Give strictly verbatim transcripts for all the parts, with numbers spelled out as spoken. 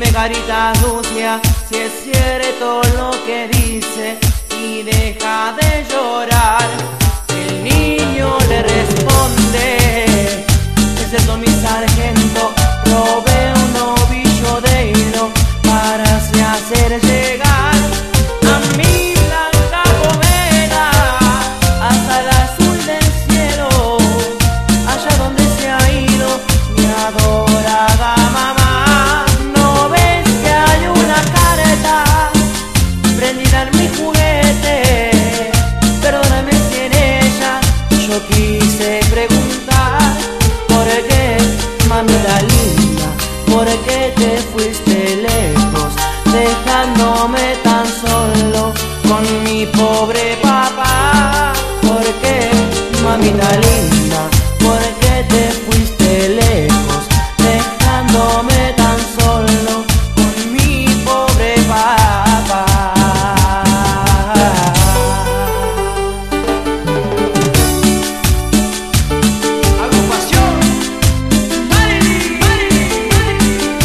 Dime carita sucia si es cierto lo que dice y deja de llorar. El niño le responde: es cierto mi sargento, robé un ovillo de hilo para así hacer llegar a mi blanca cometa hasta el azul del cielo, allá donde se ha ido mi adorada mamá. ¿No ves que hay una careta prendida en mi juguete? Perdóname si en ella yo quise preguntar: ¿por qué, mamita linda? ¿Por qué te fuiste lejos, dejándome tan solo con mi pobre papá? ¿Por qué, mamita linda? ¿Por qué te fuiste lejos, dejándome tan solo con mi pobre papá? Agrupación Marilyn, Marilyn, Marilyn.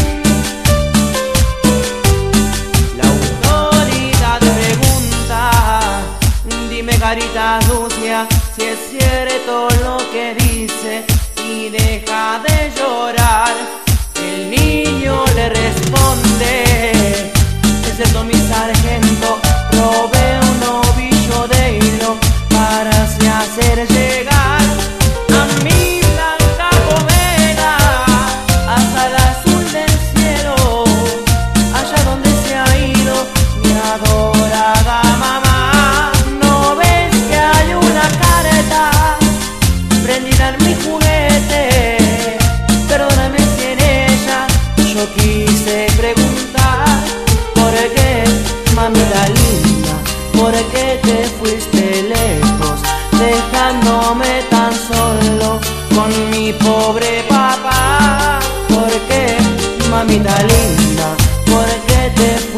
La autoridad pregunta: dime carita sucia si es cierto lo que dice y deja de llorar. El niño le responde: es cierto mi sargento, robé un ovillo de hilo para así hacer llegar a mi blanca cometa hasta el azul del cielo, allá donde se ha ido mi adorada mamá. ¿No ves que hay una careta prendida en mi juguete? Perdóname si en ella yo quise preguntar: ¿por qué, mamita linda? ¿Por qué te fuiste lejos, dejándome tan solo con mi pobre papá? ¿Por qué, mamita linda? ¿Por qué te